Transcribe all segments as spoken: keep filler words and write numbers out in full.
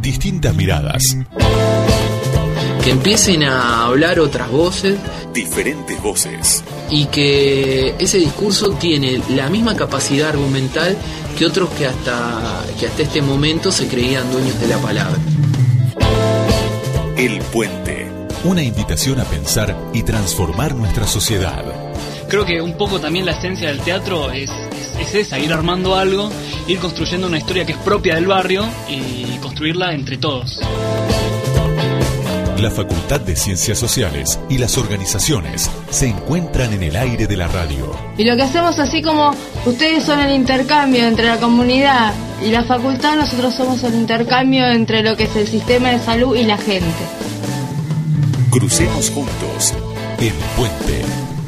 distintas miradas. Que empiecen a hablar otras voces. Diferentes voces. Y que ese discurso tiene la misma capacidad argumental que otros que hasta, que hasta este momento se creían dueños de la palabra. El Puente. Una invitación a pensar y transformar nuestra sociedad. Creo que un poco también la esencia del teatro es, es, es esa, ir armando algo, ir construyendo una historia que es propia del barrio y construirla entre todos. La Facultad de Ciencias Sociales y las organizaciones se encuentran en el aire de la radio. Y lo que hacemos, así como ustedes son el intercambio entre la comunidad y la facultad, nosotros somos el intercambio entre lo que es el sistema de salud y la gente. Crucemos juntos El Puente.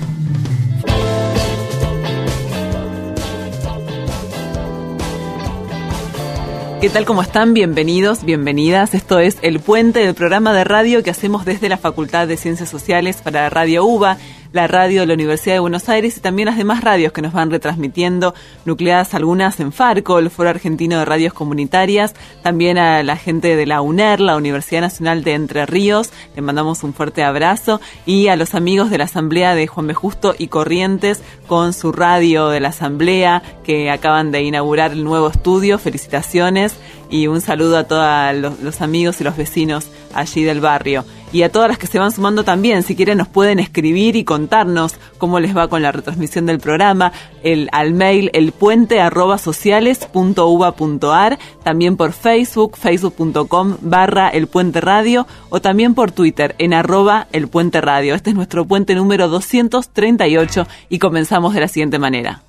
¿Qué tal? ¿Cómo están? Bienvenidos, bienvenidas. Esto es El Puente, del programa de radio que hacemos desde la Facultad de Ciencias Sociales para Radio UBA, la radio de la Universidad de Buenos Aires y también las demás radios que nos van retransmitiendo, nucleadas algunas en Farco, el Foro Argentino de Radios Comunitarias, también a la gente de la UNER, la Universidad Nacional de Entre Ríos, le mandamos un fuerte abrazo, y a los amigos de la Asamblea de Juan B. Justo y Corrientes con su radio de la Asamblea que acaban de inaugurar el nuevo estudio. Felicitaciones y un saludo a todos los, los amigos y los vecinos allí del barrio. Y a todas las que se van sumando también, si quieren nos pueden escribir y contarnos cómo les va con la retransmisión del programa, el, al mail elpuente arroba sociales punto uba punto ar, también por Facebook, facebook.com barra elpuente radio, o también por Twitter en arroba elpuente radio. Este es nuestro puente número doscientos treinta y ocho y comenzamos de la siguiente manera.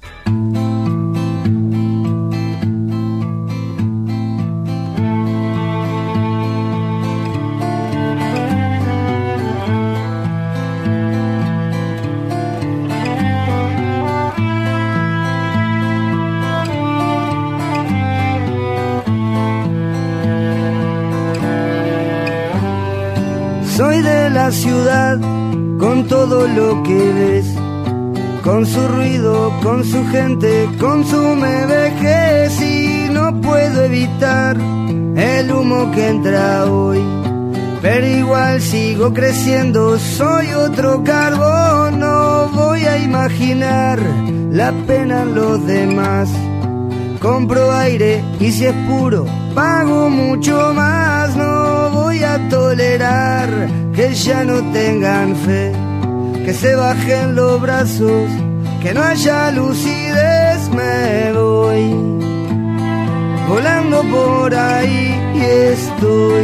Soy de la ciudad, con todo lo que ves, con su ruido, con su gente, con su me vejez, y no puedo evitar el humo que entra hoy, pero igual sigo creciendo, soy otro carbón, no voy a imaginar la pena en los demás. Compro aire y si es puro, pago mucho más. No voy a tolerar que ya no tengan fe, que se bajen los brazos, que no haya lucidez. Me voy volando por ahí y estoy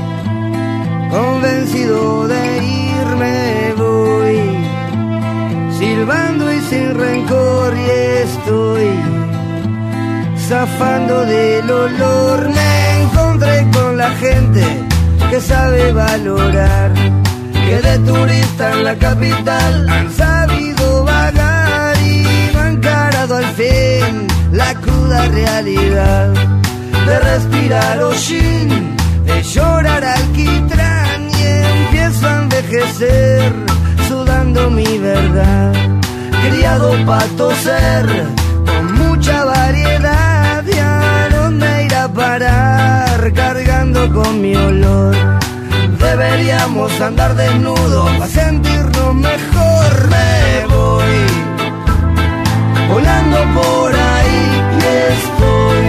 convencido de irme. Voy silbando y sin rencor y estoy zafando del olor. Me encontré con la gente que sabe valorar, que de turista en la capital han sabido vagar y no han encarado al fin la cruda realidad de respirar hollín, de llorar alquitrán, y empiezo a envejecer sudando mi verdad, criado pa' toser con mucha variedad. ¿Y a dónde ir a parar cargando con mi olor? Deberíamos andar desnudos para sentirnos mejor. Me voy volando por ahí y estoy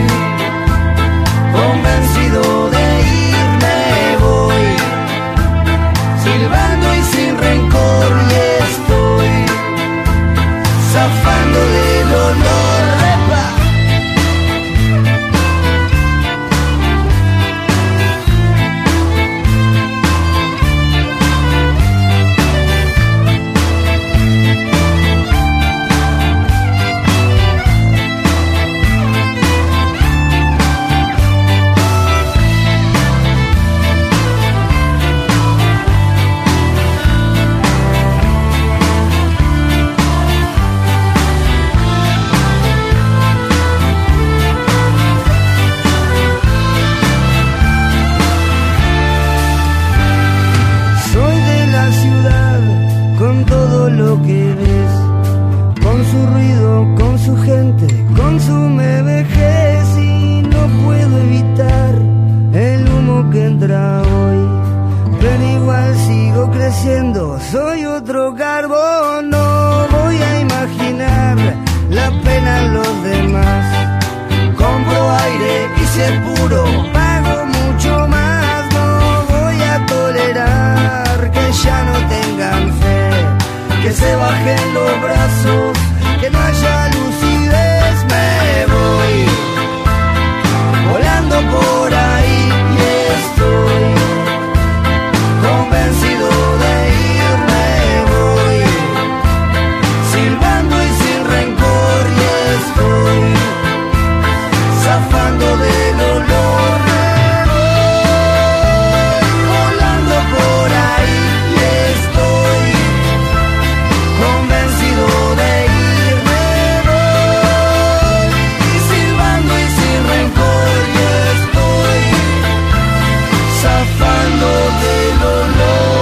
convencido de irme. Voy silbando y sin rencor y estoy zafando del olor. contra hoy, pero igual sigo creciendo, soy otro carbón. No voy a imaginar la pena en los demás, compro aire y si es puro pago mucho más. No voy a tolerar que ya no tengan fe, que se bajen los brazos, que no haya lucidez. Me voy volando por ahí y estoy convencido de irme. Voy silbando y sin rencor y estoy zafando del olor. Me voy volando por ahí y estoy convencido de irme. Voy silbando y sin rencor y estoy zafando del olor.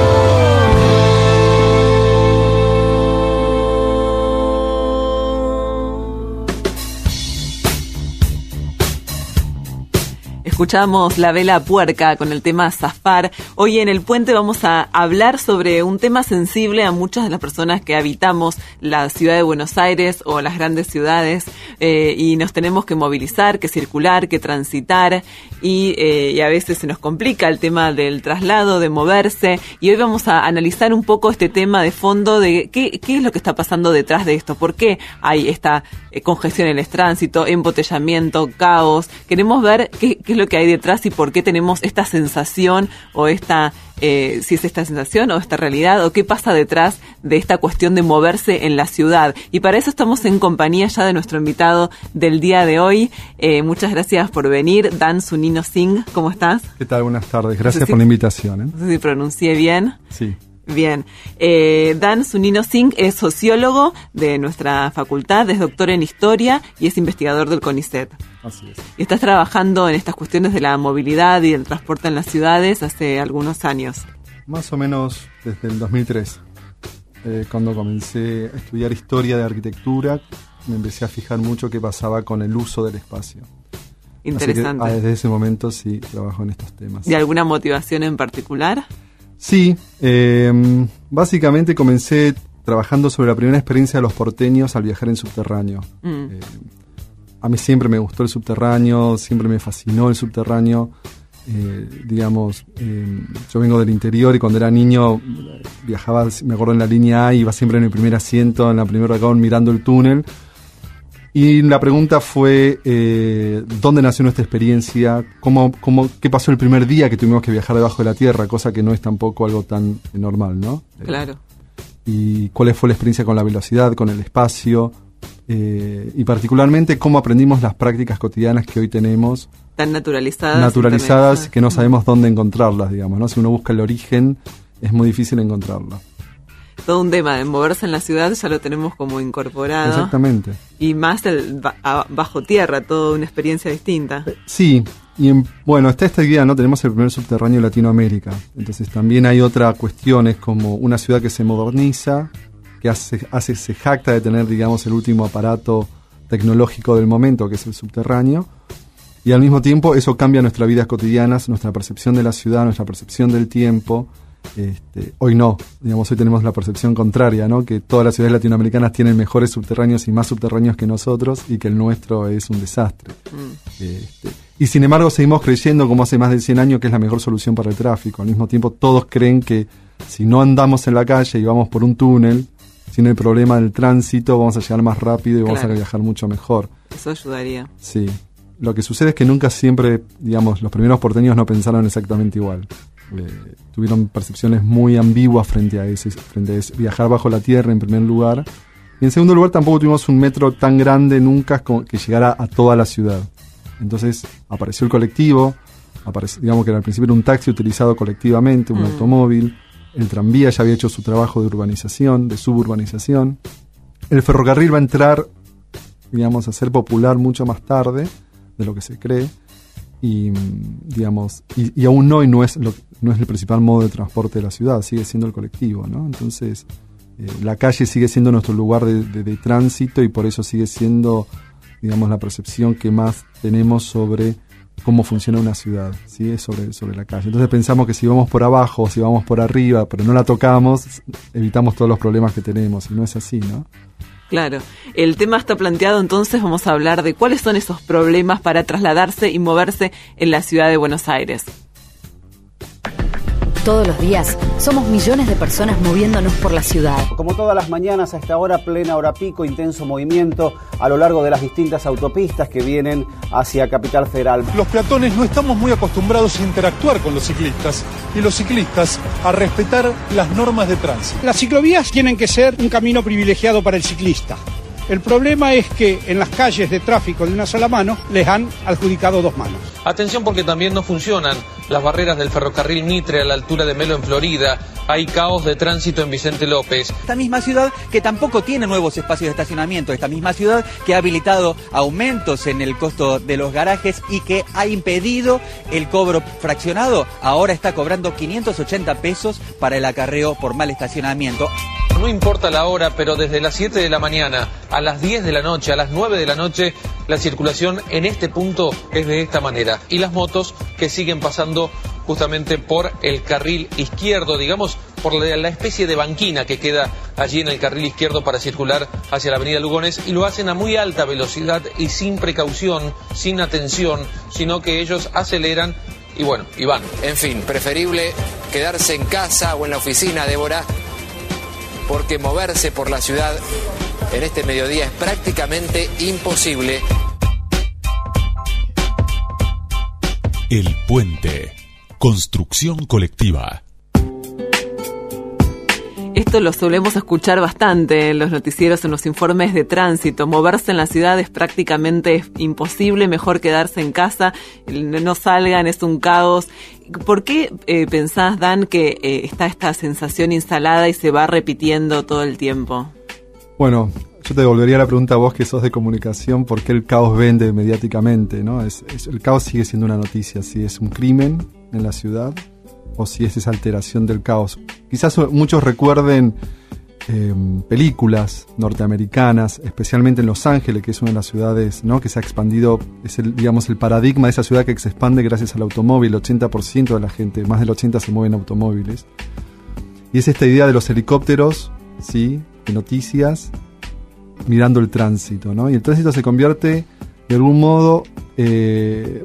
Escuchamos La Vela Puerca con el tema Zafar. Hoy en El Puente vamos a hablar sobre un tema sensible a muchas de las personas que habitamos la ciudad de Buenos Aires o las grandes ciudades, eh, y nos tenemos que movilizar, que circular, que transitar, y, eh, y a veces se nos complica el tema del traslado, de moverse, y hoy vamos a analizar un poco este tema de fondo de qué, qué es lo que está pasando detrás de esto, por qué hay esta eh, congestión en el tránsito, embotellamiento, caos. Queremos ver qué, qué es lo que hay detrás y por qué tenemos esta sensación o esta, eh, si es esta sensación o esta realidad, o qué pasa detrás de esta cuestión de moverse en la ciudad. Y para eso estamos en compañía ya de nuestro invitado del día de hoy. Eh, muchas gracias por venir, Dan Sunino Singh. ¿Cómo estás? ¿Qué tal? Buenas tardes. Gracias no sé si, por la invitación. ¿eh? No sé si pronuncié bien. Sí. Bien, eh, Dan Sunino Singh es sociólogo de nuestra facultad, es doctor en historia y es investigador del CONICET. Así es. Y estás trabajando en estas cuestiones de la movilidad y el transporte en las ciudades hace algunos años. Más o menos desde el dos mil tres, eh, cuando comencé a estudiar historia de arquitectura, me empecé a fijar mucho qué pasaba con el uso del espacio. Interesante. Así que, ah, desde ese momento sí trabajo en estos temas. ¿Y alguna motivación en particular? Sí, eh, básicamente comencé trabajando sobre la primera experiencia de los porteños al viajar en subterráneo. Mm. Eh, a mí siempre me gustó el subterráneo, siempre me fascinó el subterráneo. Eh, digamos, eh, yo vengo del interior y cuando era niño viajaba, me acuerdo, en la línea A, iba siempre en el primer asiento, en la primera vagón, mirando el túnel. Y la pregunta fue, eh, ¿dónde nació nuestra experiencia? ¿Cómo, cómo, ¿Qué pasó el primer día que tuvimos que viajar debajo de la tierra? Cosa que no es tampoco algo tan normal, ¿no? Claro. Eh, y cuál fue la experiencia con la velocidad, con el espacio, eh, y particularmente cómo aprendimos las prácticas cotidianas que hoy tenemos. Tan naturalizadas. Naturalizadas que no sabemos dónde encontrarlas, digamos, ¿no? Si uno busca el origen, es muy difícil encontrarla. Todo un tema de moverse en la ciudad ya lo tenemos como incorporado. Exactamente. Y más el ba- bajo tierra, toda una experiencia distinta. Sí, y en, bueno, está esta idea, ¿no? Tenemos el primer subterráneo de Latinoamérica. Entonces también hay otra cuestión, es como una ciudad que se moderniza, que hace, hace, se jacta de tener, digamos, el último aparato tecnológico del momento, que es el subterráneo. Y al mismo tiempo eso cambia nuestras vidas cotidianas, nuestra percepción de la ciudad, nuestra percepción del tiempo. Este, hoy no, digamos, hoy tenemos la percepción contraria, ¿no? Que todas las ciudades latinoamericanas tienen mejores subterráneos y más subterráneos que nosotros y que el nuestro es un desastre. Mm. Este, y sin embargo seguimos creyendo, como hace más de cien años, que es la mejor solución para el tráfico. Al mismo tiempo todos creen que si no andamos en la calle y vamos por un túnel, sin el problema del tránsito, vamos a llegar más rápido y vamos claro. a viajar mucho mejor. Eso ayudaría. Sí. Lo que sucede es que nunca siempre, digamos, los primeros porteños no pensaron exactamente igual. Eh, tuvieron percepciones muy ambiguas frente a ese, frente a ese viajar bajo la tierra en primer lugar, y en segundo lugar tampoco tuvimos un metro tan grande nunca como que llegara a toda la ciudad. Entonces apareció el colectivo, apareció, digamos que al principio era un taxi utilizado colectivamente, un mm. automóvil, el tranvía ya había hecho su trabajo de urbanización, de suburbanización, el ferrocarril va a entrar, digamos, a ser popular mucho más tarde de lo que se cree. Y digamos y, y aún hoy no es lo, no es el principal modo de transporte de la ciudad, sigue siendo el colectivo, ¿no? Entonces eh, la calle sigue siendo nuestro lugar de, de, de tránsito y por eso sigue siendo, digamos, la percepción que más tenemos sobre cómo funciona una ciudad, ¿sí? Es sobre, sobre la calle. Entonces pensamos que si vamos por abajo o si vamos por arriba, pero no la tocamos, evitamos todos los problemas que tenemos, y no es así, ¿no? Claro. El tema está planteado, entonces vamos a hablar de cuáles son esos problemas para trasladarse y moverse en la ciudad de Buenos Aires. Todos los días somos millones de personas moviéndonos por la ciudad. Como todas las mañanas, a esta hora, plena hora pico, intenso movimiento a lo largo de las distintas autopistas que vienen hacia Capital Federal. Los peatones no estamos muy acostumbrados a interactuar con los ciclistas y los ciclistas a respetar las normas de tránsito. Las ciclovías tienen que ser un camino privilegiado para el ciclista. El problema es que en las calles de tráfico de una sola mano les han adjudicado dos manos. Atención, porque también no funcionan las barreras del ferrocarril Mitre a la altura de Melo en Florida. Hay caos de tránsito en Vicente López. Esta misma ciudad que tampoco tiene nuevos espacios de estacionamiento. Esta misma ciudad que ha habilitado aumentos en el costo de los garajes y que ha impedido el cobro fraccionado. Ahora está cobrando quinientos ochenta pesos para el acarreo por mal estacionamiento. No importa la hora, pero desde las siete de la mañana a las diez de la noche, a las nueve de la noche, la circulación en este punto es de esta manera. Y las motos que siguen pasando justamente por el carril izquierdo, digamos, por la, la especie de banquina que queda allí en el carril izquierdo para circular hacia la avenida Lugones, y lo hacen a muy alta velocidad y sin precaución, sin atención, sino que ellos aceleran y bueno, y van. En fin, preferible quedarse en casa o en la oficina, Débora, porque moverse por la ciudad en este mediodía es prácticamente imposible. El Puente. Construcción colectiva. Esto lo solemos escuchar bastante en los noticieros, en los informes de tránsito. Moverse en la ciudad es prácticamente imposible, mejor quedarse en casa, no salgan, es un caos. ¿Por qué eh, pensás, Dan, que eh, está esta sensación instalada y se va repitiendo todo el tiempo? Bueno, yo te devolvería la pregunta a vos, que sos de comunicación, ¿por qué el caos vende mediáticamente, ¿no? Es, es, el caos sigue siendo una noticia, si es un crimen en la ciudad o si es esa alteración del caos. Quizás muchos recuerden eh, películas norteamericanas, especialmente en Los Ángeles, que es una de las ciudades, ¿no?, que se ha expandido, es el, digamos, el paradigma de esa ciudad que se expande gracias al automóvil. El ochenta por ciento de la gente, más del ochenta por ciento se mueve en automóviles. Y es esta idea de los helicópteros, ¿sí?, de noticias, mirando el tránsito, ¿no? Y el tránsito se convierte, de algún modo, eh,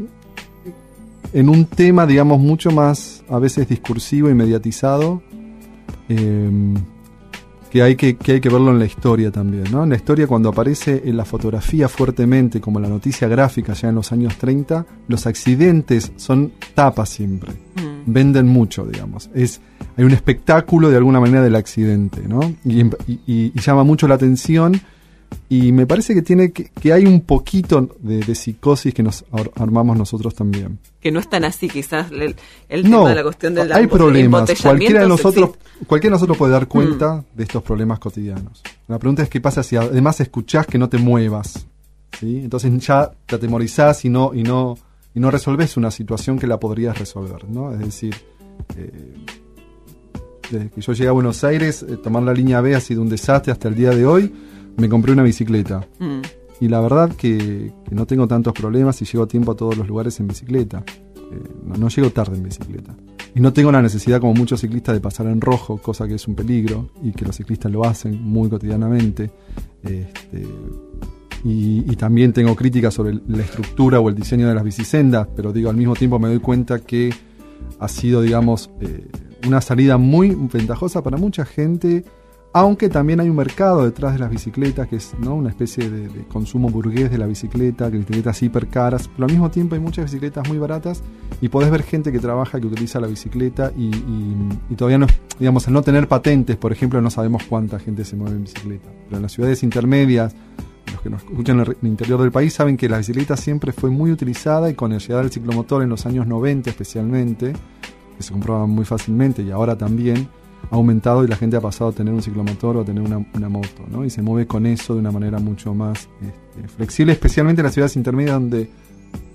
en un tema, digamos, mucho más, a veces, discursivo y mediatizado, eh, que hay que, que hay que verlo en la historia también, ¿no? En la historia, cuando aparece en la fotografía fuertemente, como la noticia gráfica ya en los años treinta, los accidentes son tapas siempre. Mm. Venden mucho, digamos. Es, hay un espectáculo, de alguna manera, del accidente, ¿no? Y, y, y llama mucho la atención. Y me parece que tiene que, que hay un poquito de, de psicosis que nos ar- armamos nosotros también. Que no es tan así, quizás, el, el tema no, de la cuestión del hay problemas. Cualquiera de nosotros, existe. cualquiera de nosotros puede dar cuenta mm. de estos problemas cotidianos. La pregunta es qué pasa si además escuchás que no te muevas, ¿sí? Entonces ya te atemorizás y no y no y no resolvés una situación que la podrías resolver, ¿no? Es decir, eh, desde que yo llegué a Buenos Aires, eh, tomar la línea B ha sido un desastre hasta el día de hoy. Me compré una bicicleta mm. y la verdad que, que no tengo tantos problemas y llego a tiempo a todos los lugares en bicicleta. Eh, no, no llego tarde en bicicleta. Y no tengo la necesidad, como muchos ciclistas, de pasar en rojo, cosa que es un peligro y que los ciclistas lo hacen muy cotidianamente. Este, y, y también tengo críticas sobre la estructura o el diseño de las bicisendas, pero digo, al mismo tiempo me doy cuenta que ha sido, digamos, eh, una salida muy ventajosa para mucha gente. Aunque también hay un mercado detrás de las bicicletas, que es, ¿no?, una especie de, de consumo burgués de la bicicleta, que bicicletas hiper caras, pero al mismo tiempo hay muchas bicicletas muy baratas y podés ver gente que trabaja, que utiliza la bicicleta y, y, y todavía no, digamos, al no tener patentes, por ejemplo, no sabemos cuánta gente se mueve en bicicleta. Pero en las ciudades intermedias, los que nos escuchan en el interior del país saben que la bicicleta siempre fue muy utilizada, y con la llegada del ciclomotor en los años noventa especialmente, que se compraban muy fácilmente y ahora también, ha aumentado y la gente ha pasado a tener un ciclomotor o a tener una, una moto, ¿no? Y se mueve con eso de una manera mucho más este, flexible, especialmente en las ciudades intermedias donde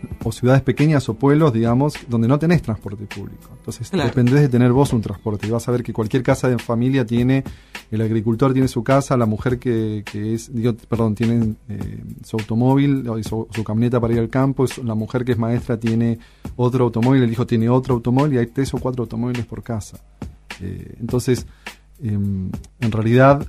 o ciudades pequeñas o pueblos, digamos, donde no tenés transporte público. Entonces Claro. dependés de tener vos un transporte. Y vas a ver que cualquier casa de familia tiene, el agricultor tiene su casa, la mujer que, que es, digo, perdón, tiene eh, su automóvil, o su, su camioneta para ir al campo, es- la mujer que es maestra tiene otro automóvil, el hijo tiene otro automóvil y hay tres o cuatro automóviles por casa. Eh, entonces, eh, en realidad,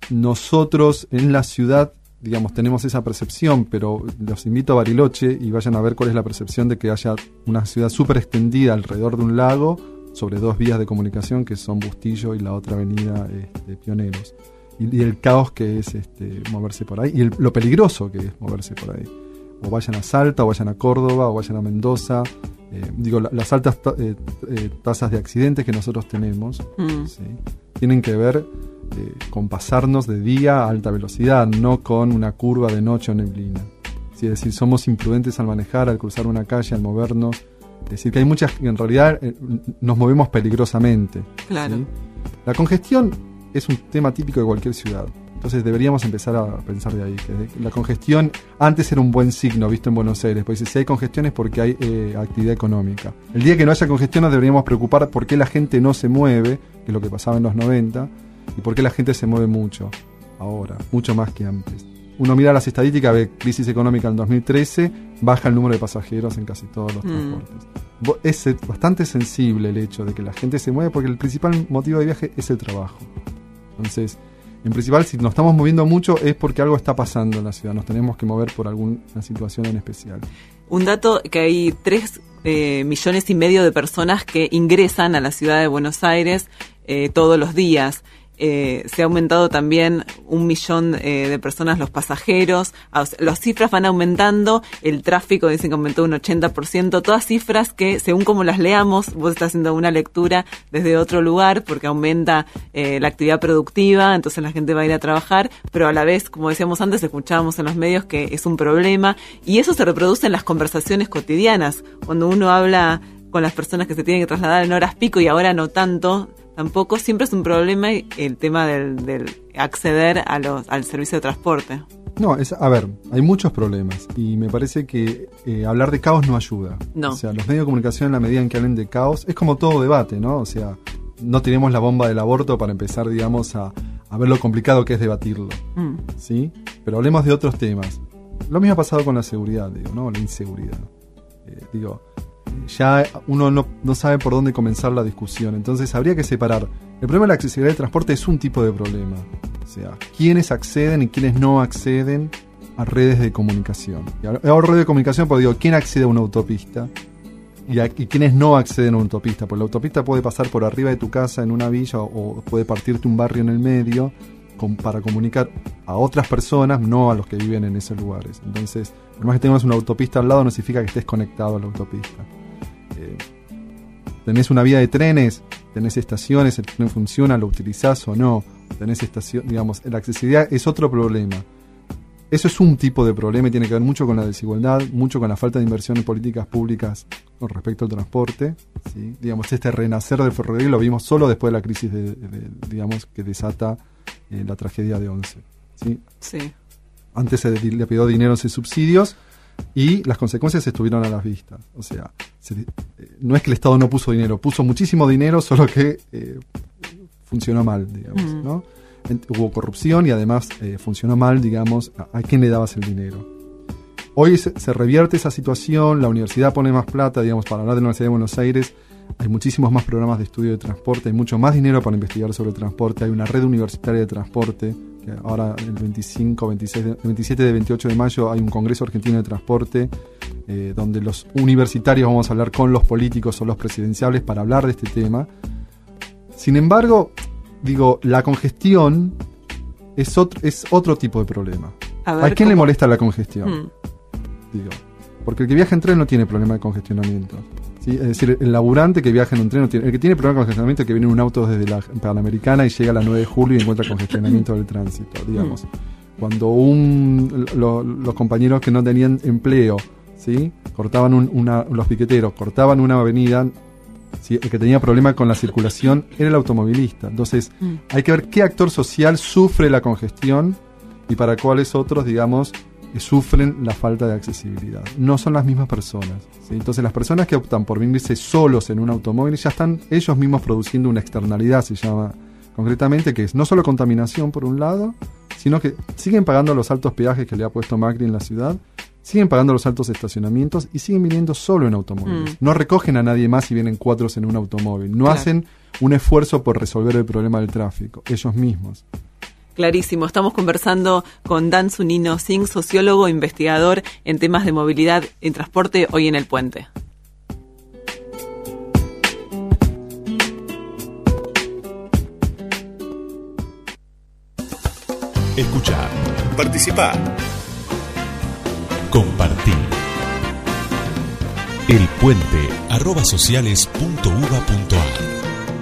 nosotros en la ciudad, digamos, tenemos esa percepción, pero los invito a Bariloche y vayan a ver cuál es la percepción de que haya una ciudad súper extendida alrededor de un lago sobre dos vías de comunicación que son Bustillo y la otra avenida este, Pioneros. Y, y el caos que es este, moverse por ahí y el- lo peligroso que es moverse por ahí. O vayan a Salta, o vayan a Córdoba, o vayan a Mendoza. Eh, digo, la- las altas ta- eh, eh, tasas de accidentes que nosotros tenemos Mm. ¿sí? tienen que ver eh, con pasarnos de día a alta velocidad, no con una curva de noche o neblina. ¿Sí? Es decir, somos imprudentes al manejar, al cruzar una calle, al movernos. Es decir, que hay muchas, en realidad eh, nos movemos peligrosamente. Claro. ¿sí? La congestión es un tema típico de cualquier ciudad. Entonces deberíamos empezar a pensar de ahí. Que la congestión antes era un buen signo visto en Buenos Aires. Pues si hay congestión es porque hay eh, actividad económica. El día que no haya congestión nos deberíamos preocupar por qué la gente no se mueve, que es lo que pasaba en los noventa, y por qué la gente se mueve mucho ahora, mucho más que antes. Uno mira las estadísticas, ve crisis económica en dos mil trece, baja el número de pasajeros en casi todos los Mm. transportes. Bo- Es eh, bastante sensible el hecho de que la gente se mueve porque el principal motivo de viaje es el trabajo. Entonces, en principal, si nos estamos moviendo mucho es porque algo está pasando en la ciudad, nos tenemos que mover por alguna situación en especial. Un dato que hay tres eh, millones y medio de personas que ingresan a la ciudad de Buenos Aires eh, todos los días. Eh, se ha aumentado también un millón eh, de personas los pasajeros. Ah, o sea, las cifras van aumentando, el tráfico dicen que aumentó un ochenta por ciento, todas cifras que según como las leamos, vos estás haciendo una lectura desde otro lugar porque aumenta eh, la actividad productiva, entonces la gente va a ir a trabajar, pero a la vez, como decíamos antes, escuchábamos en los medios que es un problema y eso se reproduce en las conversaciones cotidianas, cuando uno habla con las personas que se tienen que trasladar en horas pico y ahora no tanto, tampoco, siempre es un problema el tema del, del acceder a los, al servicio de transporte. No, es, a ver, hay muchos problemas y me parece que eh, hablar de caos no ayuda. No. O sea, los medios de comunicación en la medida en que hablen de caos, es como todo debate, ¿no? O sea, no tenemos la bomba del aborto para empezar, digamos, a, a ver lo complicado que es debatirlo, Mm. ¿sí? Pero hablemos de otros temas. Lo mismo ha pasado con la seguridad, digo, ¿no? La inseguridad. Eh, digo, ya uno no, no sabe por dónde comenzar la discusión, entonces habría que separar. El problema de la accesibilidad del transporte es un tipo de problema, o sea, quiénes acceden y quiénes no acceden a redes de comunicación. Y hago redes de comunicación porque digo, ¿quién accede a una autopista? Y, a, y quiénes no acceden a una autopista, porque la autopista puede pasar por arriba de tu casa en una villa o, o puede partirte un barrio en el medio con, para comunicar a otras personas, no a los que viven en esos lugares. Entonces, por más que tengamos una autopista al lado, no significa que estés conectado a la autopista. Eh, tenés una vía de trenes, tenés estaciones, el tren funciona, lo utilizás o no, tenés estación, digamos, la accesibilidad es otro problema. Eso es un tipo de problema y tiene que ver mucho con la desigualdad, mucho con la falta de inversión en políticas públicas con respecto al transporte, ¿sí? Digamos, este renacer del ferrocarril lo vimos solo después de la crisis de, de, digamos, que desata eh, la tragedia de Once, ¿sí? Sí. Antes se le pidió dinero en subsidios y las consecuencias estuvieron a las vistas. O sea, se, eh, no es que el Estado no puso dinero, puso muchísimo dinero, solo que eh, funcionó mal, digamos, Mm. ¿no? En, hubo corrupción y además eh, funcionó mal, digamos, a, a quién le dabas el dinero. Hoy se, se revierte esa situación, la universidad pone más plata, digamos, para hablar de la Universidad de Buenos Aires, hay muchísimos más programas de estudio de transporte, hay mucho más dinero para investigar sobre el transporte, hay una red universitaria de transporte, que ahora el veinticinco, veintiséis, veintisiete de veintiocho de mayo hay un Congreso Argentino de Transporte, eh, donde los universitarios vamos a hablar con los políticos o los presidenciables para hablar de este tema. Sin embargo, digo, la congestión es otro, es otro tipo de problema. A ¿A, ver, quién le ¿cómo? molesta la congestión? Mm. Digo, porque el que viaja en tren no tiene problema de congestionamiento. ¿Sí? Es decir, el laburante que viaja en un tren no tiene. El que tiene problema de congestionamiento es el que viene en un auto desde la Panamericana y llega a la nueve de julio y encuentra congestionamiento del tránsito, digamos. Cuando un, lo, los compañeros que no tenían empleo, ¿sí? cortaban un, una, los piqueteros, cortaban una avenida, ¿sí? el que tenía problema con la circulación era el automovilista. Entonces, Mm. hay que ver qué actor social sufre la congestión y para cuáles otros, digamos, sufren la falta de accesibilidad. No son las mismas personas, ¿sí? Entonces las personas que optan por venirse solos en un automóvil ya están ellos mismos produciendo una externalidad, se llama concretamente, que es no solo contaminación por un lado, sino que siguen pagando los altos peajes que le ha puesto Macri en la ciudad, siguen pagando los altos estacionamientos y siguen viniendo solo en automóviles. Mm. No recogen a nadie más y vienen cuatro en un automóvil. No claro. hacen un esfuerzo por resolver el problema del tráfico, ellos mismos. Clarísimo. Estamos conversando con Dan Zunino Singh, sociólogo, investigador en temas de movilidad y transporte, hoy en El Puente. Escuchar, participar, compartir. El Puente, arroba sociales punto uva punto ar.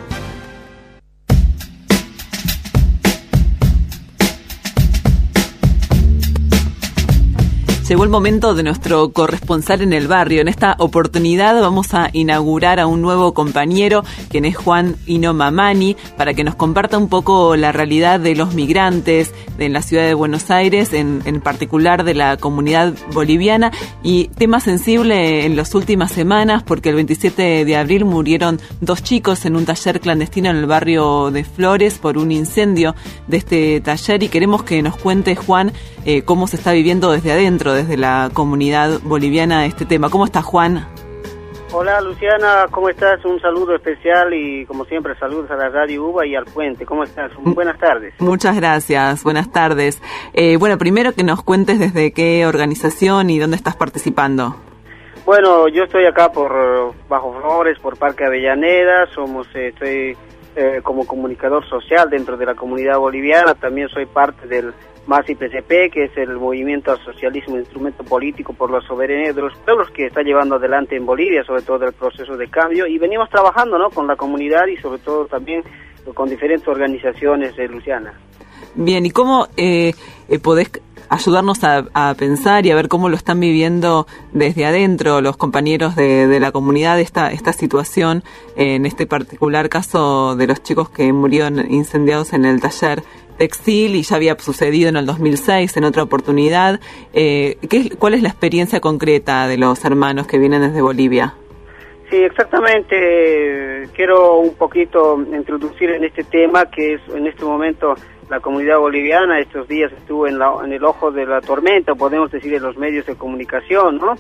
Llegó el momento de nuestro corresponsal en el barrio. En esta oportunidad vamos a inaugurar a un nuevo compañero, quien es Juan Hino Mamani, para que nos comparta un poco la realidad de los migrantes en la ciudad de Buenos Aires, en, en particular de la comunidad boliviana, y tema sensible en las últimas semanas, porque el veintisiete de abril murieron dos chicos en un taller clandestino en el barrio de Flores por un incendio de este taller, y queremos que nos cuente, Juan, eh, cómo se está viviendo desde adentro, desde la comunidad boliviana, este tema. ¿Cómo estás, Juan? Hola, Luciana, ¿cómo estás? Un saludo especial y, como siempre, saludos a la Radio UBA y al Puente. ¿Cómo estás? Buenas tardes. Muchas gracias, buenas tardes. Eh, bueno, primero que nos cuentes desde qué organización y dónde estás participando. Bueno, yo estoy acá por Bajo Flores, por Parque Avellaneda. Somos, eh, estoy eh, como comunicador social dentro de la comunidad boliviana. También soy parte del M A S I P C P, que es el Movimiento al Socialismo, Instrumento Político por la Soberanía de los Pueblos, que está llevando adelante en Bolivia, sobre todo el proceso de cambio, y venimos trabajando, ¿no?, con la comunidad y sobre todo también con diferentes organizaciones, eh, Luciana. Bien, ¿y cómo eh, eh, podés ayudarnos a, a pensar y a ver cómo lo están viviendo desde adentro los compañeros de, de la comunidad esta, esta situación, en este particular caso de los chicos que murieron incendiados en el taller textil, y ya había sucedido en el dos mil seis en otra oportunidad? Eh, ¿qué, ¿Cuál es la experiencia concreta de los hermanos que vienen desde Bolivia? Sí, exactamente. Quiero un poquito introducir en este tema, que es en este momento la comunidad boliviana. Estos días estuvo en, la, en el ojo de la tormenta, podemos decir, en los medios de comunicación, ¿no?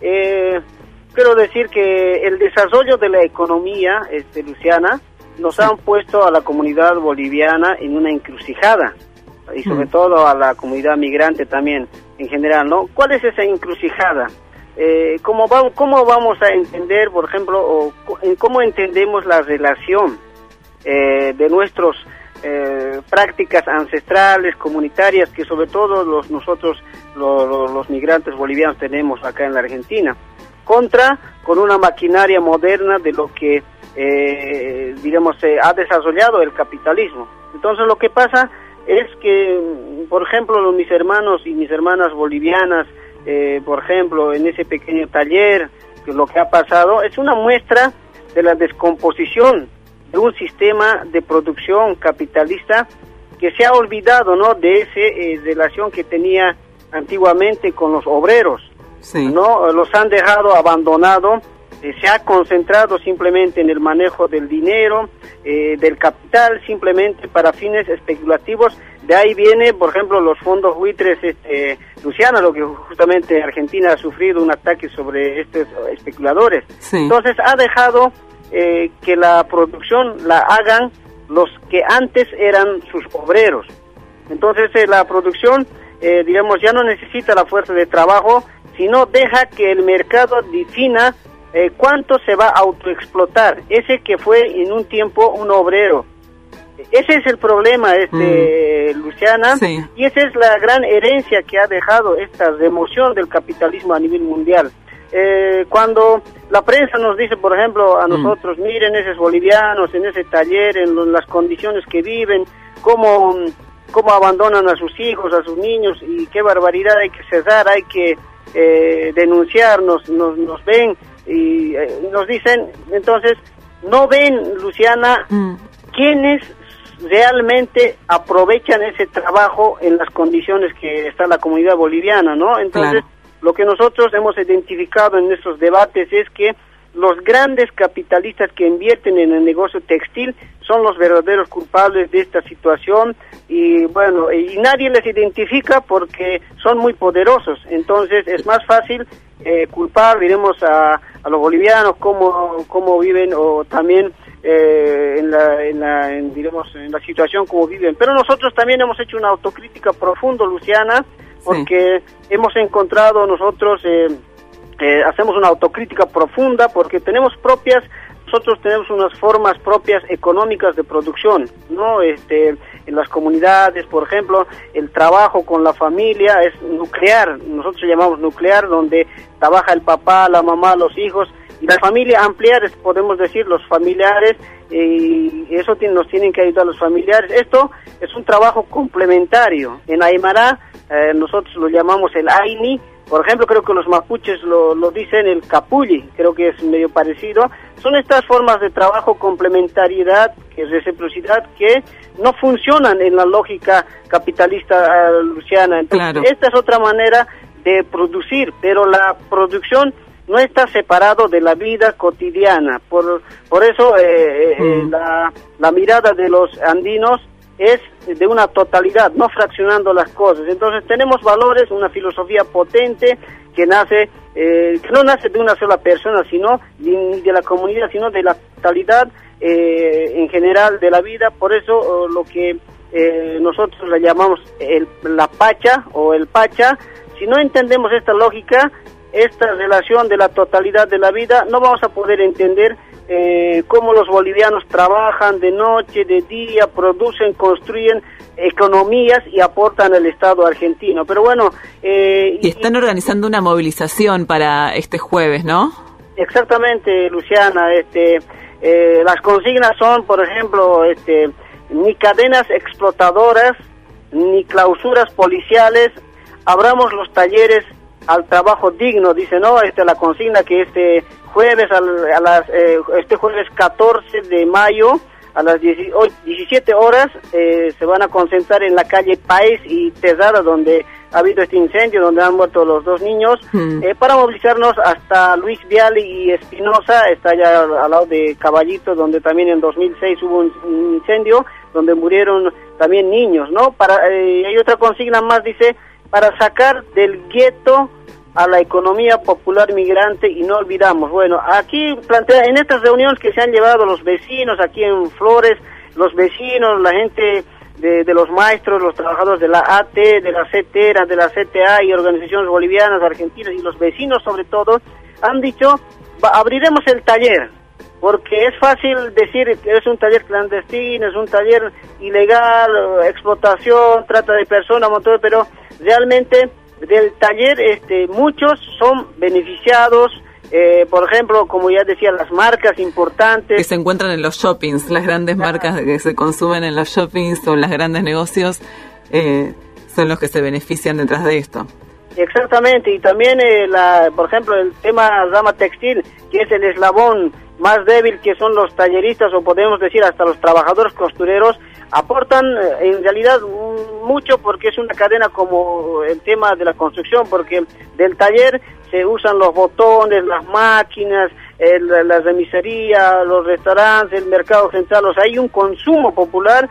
Eh, quiero decir que el desarrollo de la economía, este, Luciana, nos han puesto a la comunidad boliviana en una encrucijada, y sobre mm. todo a la comunidad migrante también en general, ¿no? ¿Cuál es esa encrucijada? Eh, ¿cómo, va, ¿Cómo vamos a entender, por ejemplo, o cómo entendemos la relación eh, de nuestras eh, prácticas ancestrales, comunitarias, que sobre todo los nosotros, lo, lo, los migrantes bolivianos, tenemos acá en la Argentina, contra con una maquinaria moderna de lo que Eh, digamos, eh, ha desarrollado el capitalismo? Entonces lo que pasa es que, por ejemplo, los, mis hermanos y mis hermanas bolivianas, eh, por ejemplo, en ese pequeño taller, que lo que ha pasado es una muestra de la descomposición de un sistema de producción capitalista que se ha olvidado, ¿no?, de esa eh, relación que tenía antiguamente con los obreros. Sí. ¿No? Los han dejado abandonados. Eh, se ha concentrado simplemente en el manejo del dinero, eh, del capital, simplemente para fines especulativos. De ahí viene, por ejemplo, los fondos buitres, este, Luciana, lo que justamente Argentina ha sufrido un ataque sobre estos especuladores. Sí. Entonces ha dejado eh, que la producción la hagan los que antes eran sus obreros. Entonces eh, la producción, eh, digamos, ya no necesita la fuerza de trabajo, sino deja que el mercado defina Eh, ¿cuánto se va a autoexplotar? Ese que fue en un tiempo un obrero. Ese es el problema, este, mm. Luciana, sí. Y esa es la gran herencia que ha dejado esta remoción del capitalismo a nivel mundial. Eh, cuando la prensa nos dice, por ejemplo, a nosotros, mm. miren esos bolivianos en ese taller, en lo, las condiciones que viven, cómo, cómo abandonan a sus hijos, a sus niños, y qué barbaridad, hay que cerrar, hay que eh, denunciarnos, nos, nos ven y eh, nos dicen, entonces no ven, Luciana, mm. quiénes realmente aprovechan ese trabajo en las condiciones que está la comunidad boliviana, ¿no? Entonces, claro. Lo que nosotros hemos identificado en nuestros debates es que los grandes capitalistas que invierten en el negocio textil son los verdaderos culpables de esta situación y bueno, y nadie les identifica porque son muy poderosos. Entonces es más fácil eh, culpar, diremos, a, a los bolivianos cómo, cómo viven o también eh, en la, en la en, diremos, en la situación como viven. Pero nosotros también hemos hecho una autocrítica profunda, Luciana, porque sí. hemos encontrado nosotros, eh, eh, hacemos una autocrítica profunda porque tenemos propias, nosotros tenemos unas formas propias económicas de producción, ¿no? Este, en las comunidades, por ejemplo, el trabajo con la familia es nuclear, nosotros llamamos nuclear, donde trabaja el papá, la mamá, los hijos, y la familia ampliar, podemos decir, los familiares, y eso tiene, nos tienen que ayudar los familiares. Esto es un trabajo complementario. En Aymara, eh, nosotros lo llamamos el Aini, por ejemplo, creo que los mapuches lo, lo dicen el Capulli, creo que es medio parecido. Son estas formas de trabajo, complementariedad, que es reciprocidad, que no funcionan en la lógica capitalista uh, luciana. Entonces, claro. Esta es otra manera de producir, pero la producción no está separado de la vida cotidiana. Por por eso eh, mm. eh, la, la mirada de los andinos es de una totalidad, no fraccionando las cosas. Entonces tenemos valores, una filosofía potente que nace, eh, que no nace de una sola persona, sino ni de la comunidad, sino de la totalidad eh, en general de la vida. Por eso oh, lo que eh, nosotros le llamamos el, la pacha o el pacha, si no entendemos esta lógica, esta relación de la totalidad de la vida, no vamos a poder entender eh, cómo los bolivianos trabajan de noche, de día, producen, construyen economías y aportan al Estado argentino. Pero bueno... Eh, y están y, organizando una movilización para este jueves, ¿no? Exactamente, Luciana. Este, eh, las consignas son, por ejemplo, este, ni cadenas explotadoras, ni clausuras policiales, abramos los talleres al trabajo digno, dice, ¿no? Este, la consigna que este jueves, al, a las, eh, este jueves catorce de mayo, a las diecisiete horas, eh, se van a concentrar en la calle País y Tesada, donde ha habido este incendio, donde han muerto los dos niños, mm. eh, para movilizarnos hasta Luis Viale y Espinosa, está allá al, al lado de Caballito, donde también en dos mil seis hubo un, un incendio, donde murieron también niños, ¿no? Para eh, hay otra consigna más, dice, para sacar del gueto a la economía popular migrante y no olvidamos. Bueno, aquí plantea, en estas reuniones que se han llevado los vecinos aquí en Flores, los vecinos, la gente de, de los maestros, los trabajadores de la A T, de la C T E R A, de la C T A y organizaciones bolivianas, argentinas y los vecinos sobre todo, han dicho, va, abriremos el taller, porque es fácil decir que es un taller clandestino, es un taller ilegal, explotación, trata de personas, motor, pero realmente del taller este muchos son beneficiados, eh, por ejemplo, como ya decía, las marcas importantes que se encuentran en los shoppings, las grandes claro. marcas que se consumen en los shoppings o en los grandes negocios eh, son los que se benefician detrás de esto. Exactamente, y también eh, la, por ejemplo, el tema rama textil, que es el eslabón más débil, que son los talleristas o podemos decir hasta los trabajadores costureros, aportan en realidad mucho porque es una cadena como el tema de la construcción, porque del taller se usan los botones, las máquinas, el, la remisería, los restaurantes, el mercado central, o sea, hay un consumo popular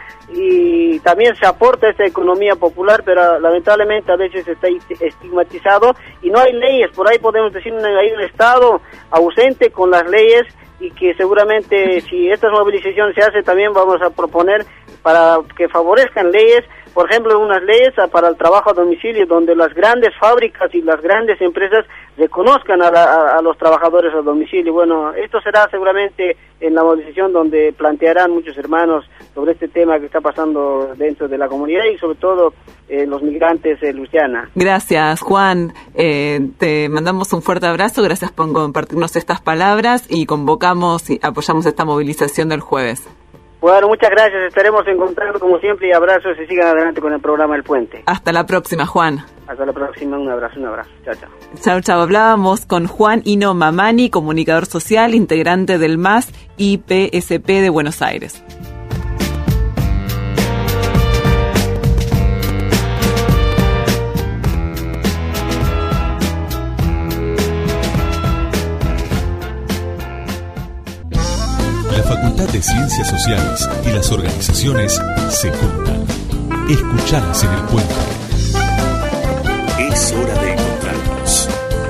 y también se aporta esta economía popular, pero lamentablemente a veces está estigmatizado y no hay leyes. Por ahí podemos decir que hay un Estado ausente con las leyes y que seguramente si estas movilizaciones se hacen también vamos a proponer para que favorezcan leyes, por ejemplo, unas leyes para el trabajo a domicilio, donde las grandes fábricas y las grandes empresas reconozcan a, la, a, a los trabajadores a domicilio. Bueno, esto será seguramente en la movilización donde plantearán muchos hermanos sobre este tema que está pasando dentro de la comunidad y sobre todo eh, los migrantes, eh, Luciana. Gracias, Juan. Eh, te mandamos un fuerte abrazo, gracias por compartirnos estas palabras y convocamos y apoyamos esta movilización del jueves. Bueno, muchas gracias, estaremos en contacto como siempre y abrazos y sigan adelante con el programa El Puente. Hasta la próxima, Juan. Hasta la próxima, un abrazo, un abrazo. Chao, chao. Chao, chao. Hablábamos con Juan Hino Mamani, comunicador social, integrante del M A S y P S P de Buenos Aires. Facultad de Ciencias Sociales y las organizaciones se juntan. Escuchalas en el puente. Es hora de encontrarnos.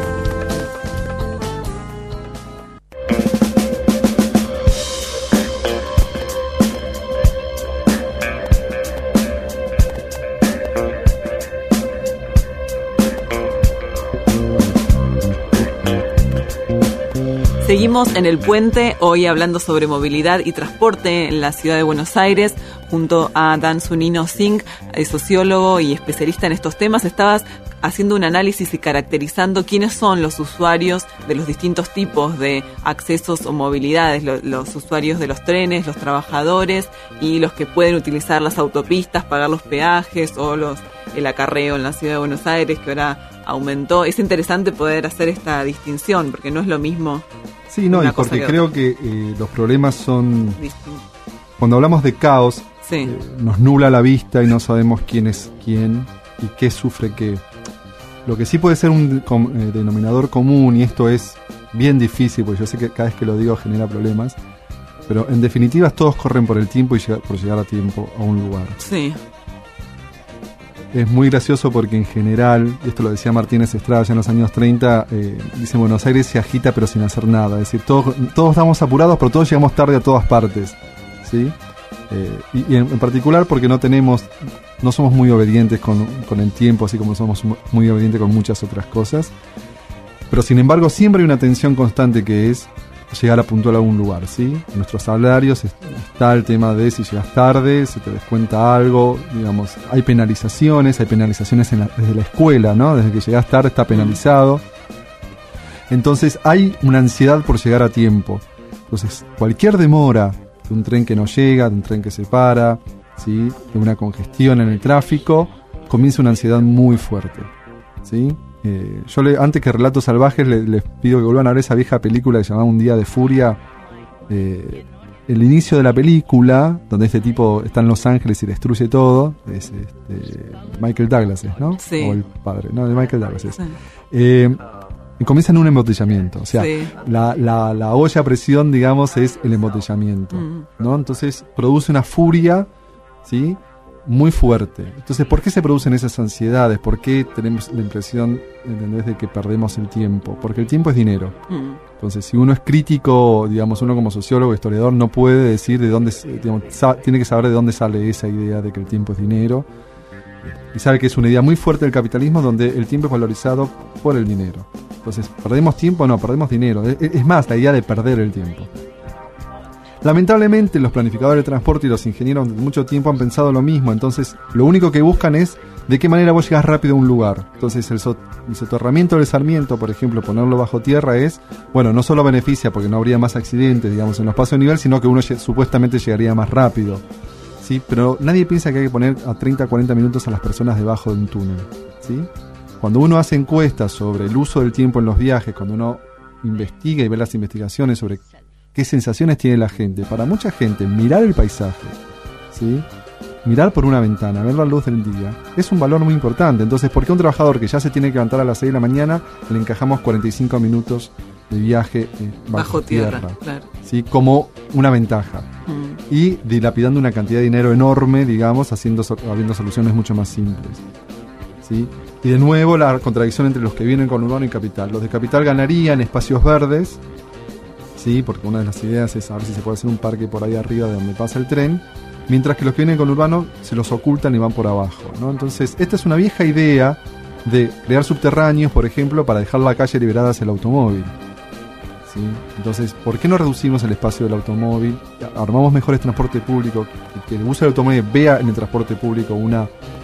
Seguimos en el puente, hoy hablando sobre movilidad y transporte en la ciudad de Buenos Aires, junto a Dan Zunino Singh, sociólogo y especialista en estos temas. Estabas haciendo un análisis y caracterizando quiénes son los usuarios de los distintos tipos de accesos o movilidades, los, los usuarios de los trenes, los trabajadores y los que pueden utilizar las autopistas, pagar los peajes o los el acarreo en la ciudad de Buenos Aires, que ahora aumentó. Es interesante poder hacer esta distinción, porque no es lo mismo. Sí, no, y porque que creo que eh, los problemas son... Distinto. Cuando hablamos de caos, sí. eh, nos nubla la vista y no sabemos quién es quién y qué sufre qué. Lo que sí puede ser un com, eh, denominador común, y esto es bien difícil, porque yo sé que cada vez que lo digo genera problemas, pero en definitiva todos corren por el tiempo y llega, por llegar a tiempo a un lugar. Sí. Es muy gracioso porque en general, y esto lo decía Martínez Estrada ya en los años treinta, eh, dice Buenos Aires se agita pero sin hacer nada. Es decir, todos, todos estamos apurados pero todos llegamos tarde a todas partes, ¿sí? Eh, y, y en, en particular porque no tenemos, no somos muy obedientes con, con el tiempo, así como somos muy obedientes con muchas otras cosas. Pero sin embargo siempre hay una tensión constante que es llegar a puntual a un lugar, ¿sí? En nuestros salarios está el tema de si llegas tarde, se te descuenta algo, digamos, hay penalizaciones, hay penalizaciones en la, desde la escuela, ¿no? Desde que llegas tarde está penalizado. Entonces hay una ansiedad por llegar a tiempo. Entonces, cualquier demora de un tren que no llega, de un tren que se para, ¿sí? De una congestión en el tráfico, comienza una ansiedad muy fuerte, ¿sí? Eh, yo le, antes que Relatos Salvajes le, les pido que vuelvan a ver esa vieja película que se llamaba Un Día de Furia. Eh, el inicio de la película, donde este tipo está en Los Ángeles y destruye todo, es este, Michael Douglas, ¿no? Sí. O el padre, no, de Michael Douglas es. Sí. Eh, y comienza en un embotellamiento, o sea, sí. la, la, la olla a presión, digamos, es el embotellamiento, mm. ¿no? Entonces produce una furia, ¿sí? Muy fuerte. Entonces, ¿por qué se producen esas ansiedades? ¿Por qué tenemos la impresión, ¿entendés?, de que perdemos el tiempo? Porque el tiempo es dinero. Mm. Entonces, si uno es crítico, digamos, uno como sociólogo, historiador, no puede decir de dónde, digamos, sa- tiene que saber de dónde sale esa idea de que el tiempo es dinero. Y sabe que es una idea muy fuerte del capitalismo donde el tiempo es valorizado por el dinero. Entonces, ¿perdemos tiempo? No, perdemos dinero. Es, es más, la idea de perder el tiempo. Lamentablemente los planificadores de transporte y los ingenieros durante mucho tiempo han pensado lo mismo, entonces lo único que buscan es de qué manera vos llegás rápido a un lugar. Entonces el, so- el soterramiento del Sarmiento, por ejemplo, ponerlo bajo tierra es, bueno, no solo beneficia porque no habría más accidentes, digamos, en los pasos de nivel, sino que uno lle- supuestamente llegaría más rápido, ¿sí? Pero nadie piensa que hay que poner a treinta a cuarenta minutos a las personas debajo de un túnel, ¿sí? Cuando uno hace encuestas sobre el uso del tiempo en los viajes, cuando uno investiga y ve las investigaciones sobre qué sensaciones tiene la gente, para mucha gente mirar el paisaje, ¿sí? Mirar por una ventana, ver la luz del día, es un valor muy importante. Entonces, ¿por qué a un trabajador que ya se tiene que levantar a las seis de la mañana le encajamos cuarenta y cinco minutos de viaje eh, bajo, bajo tierra? tierra Claro. ¿Sí? Como una ventaja. Mm. Y dilapidando una cantidad de dinero enorme, digamos, haciendo, habiendo soluciones mucho más simples, ¿sí? Y de nuevo la contradicción entre los que vienen con urbano y capital. Los de capital ganarían espacios verdes, sí, porque una de las ideas es a ver si se puede hacer un parque por ahí arriba de donde pasa el tren, mientras que los que vienen con urbano se los ocultan y van por abajo, ¿no? Entonces, esta es una vieja idea de crear subterráneos, por ejemplo, para dejar la calle liberada hacia el automóvil, ¿sí? Entonces, ¿por qué no reducimos el espacio del automóvil? Armamos mejores transporte público, que el uso del automóvil vea en el transporte público una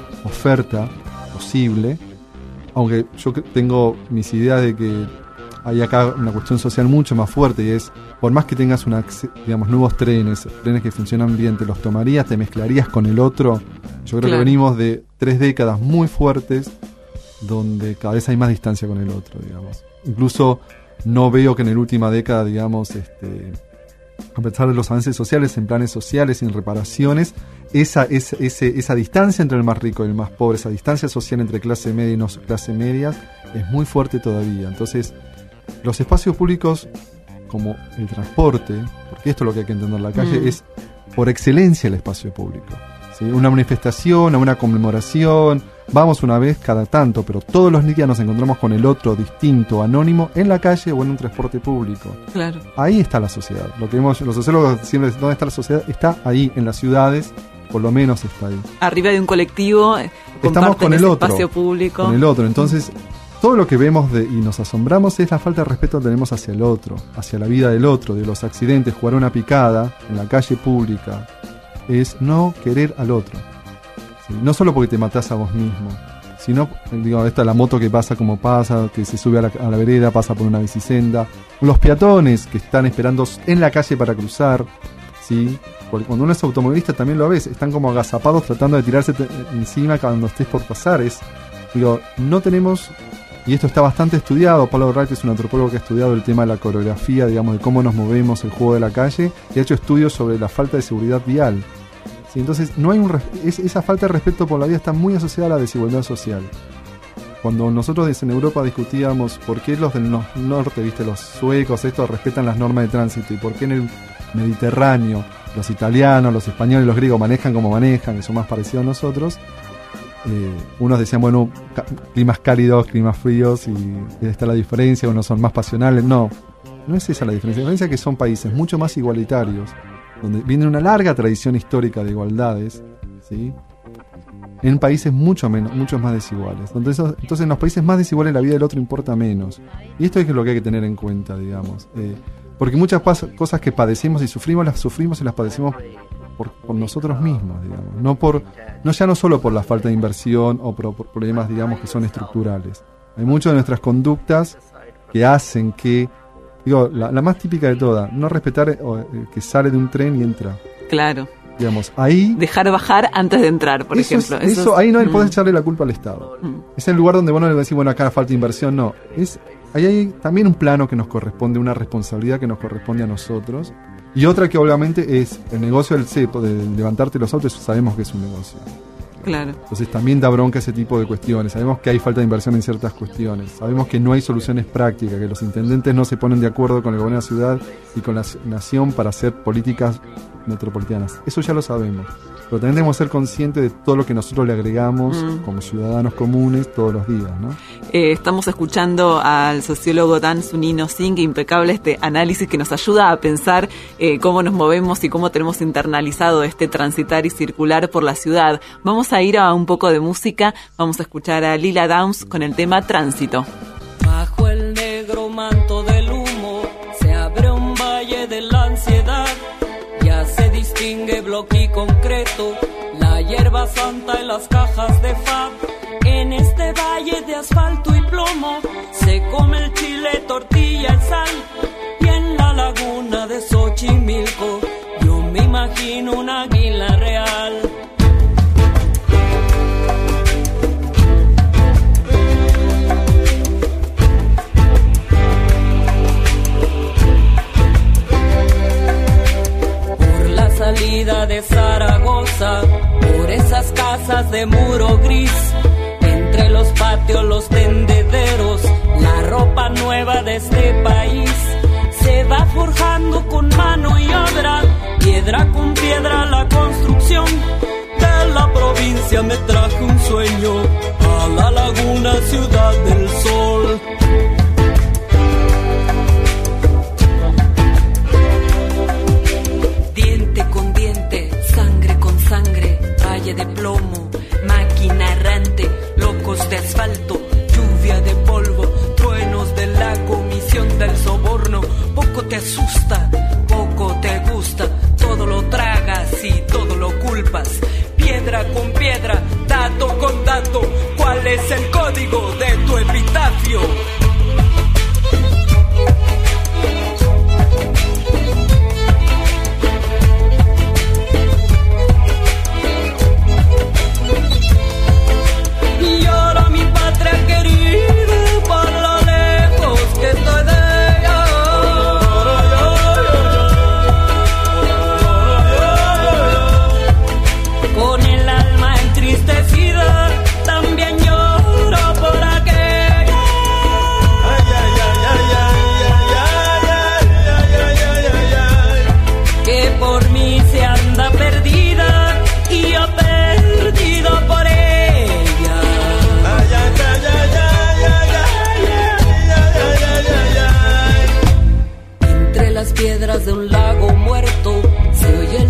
oferta posible, aunque yo tengo mis ideas de que hay acá una cuestión social mucho más fuerte, y es, por más que tengas una, digamos, nuevos trenes, trenes que funcionan bien, te los tomarías, te mezclarías con el otro. Yo creo claro. que venimos de tres décadas muy fuertes, donde cada vez hay más distancia con el otro, digamos. Incluso no veo que en la última década, digamos, este, a pesar de los avances sociales, en planes sociales, en reparaciones, esa, esa, ese, esa distancia entre el más rico y el más pobre, esa distancia social entre clase media y no clase media, es muy fuerte todavía. Entonces, los espacios públicos, como el transporte, porque esto es lo que hay que entender, la calle Mm. es por excelencia el espacio público. ¿Sí? Una manifestación, una conmemoración, vamos una vez cada tanto, pero todos los días nos encontramos con el otro distinto, anónimo, en la calle o en un transporte público. Claro. Ahí está la sociedad. Lo que vemos, los sociólogos siempre dicen, ¿dónde está la sociedad? Está ahí, en las ciudades, por lo menos está ahí. Arriba de un colectivo, eh, Estamos comparten con el ese otro. espacio público. Con el otro. Entonces, todo lo que vemos de, y nos asombramos es la falta de respeto que tenemos hacia el otro, hacia la vida del otro, de los accidentes. Jugar una picada en la calle pública es no querer al otro. ¿Sí? No solo porque te matás a vos mismo, sino, digo, esta es la moto que pasa como pasa, que se sube a la, a la vereda, pasa por una bicisenda. Los peatones que están esperando en la calle para cruzar, ¿sí? Porque cuando uno es automovilista también lo ves, están como agazapados tratando de tirarse te- encima cuando estés por pasar. Es, digo, no tenemos, y esto está bastante estudiado, Pablo Wright es un antropólogo que ha estudiado el tema de la coreografía, digamos, de cómo nos movemos, el juego de la calle, y ha hecho estudios sobre la falta de seguridad vial. ¿Sí? Entonces, no hay un res- es, esa falta de respeto por la vida está muy asociada a la desigualdad social. Cuando nosotros en Europa discutíamos por qué los del no- norte, viste, los suecos, estos respetan las normas de tránsito, y por qué en el Mediterráneo los italianos, los españoles y los griegos manejan como manejan, que son más parecidos a nosotros, eh, unos decían, bueno, ca- climas cálidos, climas fríos, y, y está la diferencia, unos son más pasionales. No, no es esa la diferencia. La diferencia es que son países mucho más igualitarios, donde viene una larga tradición histórica de igualdades, ¿sí? En países mucho menos, mucho más desiguales. Entonces, entonces en los países más desiguales la vida del otro importa menos. Y esto es lo que hay que tener en cuenta, digamos. Eh, porque muchas pas- cosas que padecemos y sufrimos, las sufrimos y las padecemos por, por nosotros mismos, digamos. No por, no ya no solo por la falta de inversión o por, por problemas, digamos, que son estructurales. Hay muchas de nuestras conductas que hacen que, digo, la, la más típica de todas, no respetar eh, o, eh, que sale de un tren y entra. Claro. Digamos, ahí... Dejar bajar antes de entrar, por Eso ejemplo. es- Eso eso, es- ahí no le mm. podés echarle la culpa al Estado. Mm. Es el lugar donde vos no le decís, bueno, acá falta inversión. No, es ahí hay también un plano que nos corresponde, una responsabilidad que nos corresponde a nosotros. Y otra que obviamente es el negocio del cepo, de levantarte los autos, sabemos que es un negocio. Claro. Entonces también da bronca ese tipo de cuestiones. Sabemos que hay falta de inversión en ciertas cuestiones. Sabemos que no hay soluciones prácticas, que los intendentes no se ponen de acuerdo con el gobierno de la ciudad y con la nación para hacer políticas metropolitanas. Eso ya lo sabemos. Pero también debemos ser conscientes de todo lo que nosotros le agregamos Mm. como ciudadanos comunes todos los días, ¿no? Eh, estamos escuchando al sociólogo Dan Sunino Singh, impecable este análisis que nos ayuda a pensar eh, cómo nos movemos y cómo tenemos internalizado este transitar y circular por la ciudad. Vamos a ir a un poco de música, vamos a escuchar a Lila Downs con el tema Tránsito. Bajo el negro manto del humo se abre un valle de la ansiedad. Ya se distingue bloque y concreto, la hierba santa en las cajas de fab. En este valle de asfalto y plomo se come el chile, tortilla y sal. Y en la laguna de Xochimilco yo me imagino un águila real. Salida de Zaragoza, por esas casas de muro gris, entre los patios, los tendederos, la ropa nueva de este país se va forjando con mano y obra, piedra con piedra la construcción de la provincia. Me traje un sueño a la laguna, ciudad del sol. De plomo, máquina errante, locos de asfalto, lluvia de polvo, truenos de la comisión del soborno. Poco te asusta, poco te gusta, todo lo tragas y todo lo culpas. Piedra con piedra, dato con dato, ¿cuál es el código de tu epitafio?